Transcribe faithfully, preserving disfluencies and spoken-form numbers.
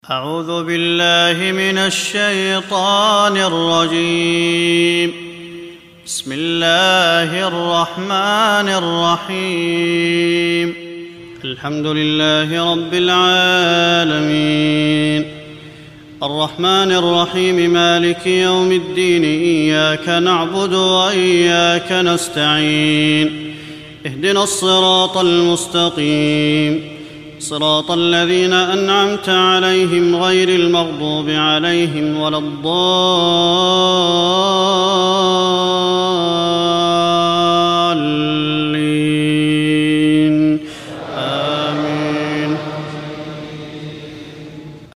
أعوذ بالله من الشيطان الرجيم. بسم الله الرحمن الرحيم. الحمد لله رب العالمين الرحمن الرحيم مالك يوم الدين. إياك نعبد وإياك نستعين. اهدنا الصراط المستقيم صراط الذين أنعمت عليهم غير المغضوب عليهم ولا الضالين.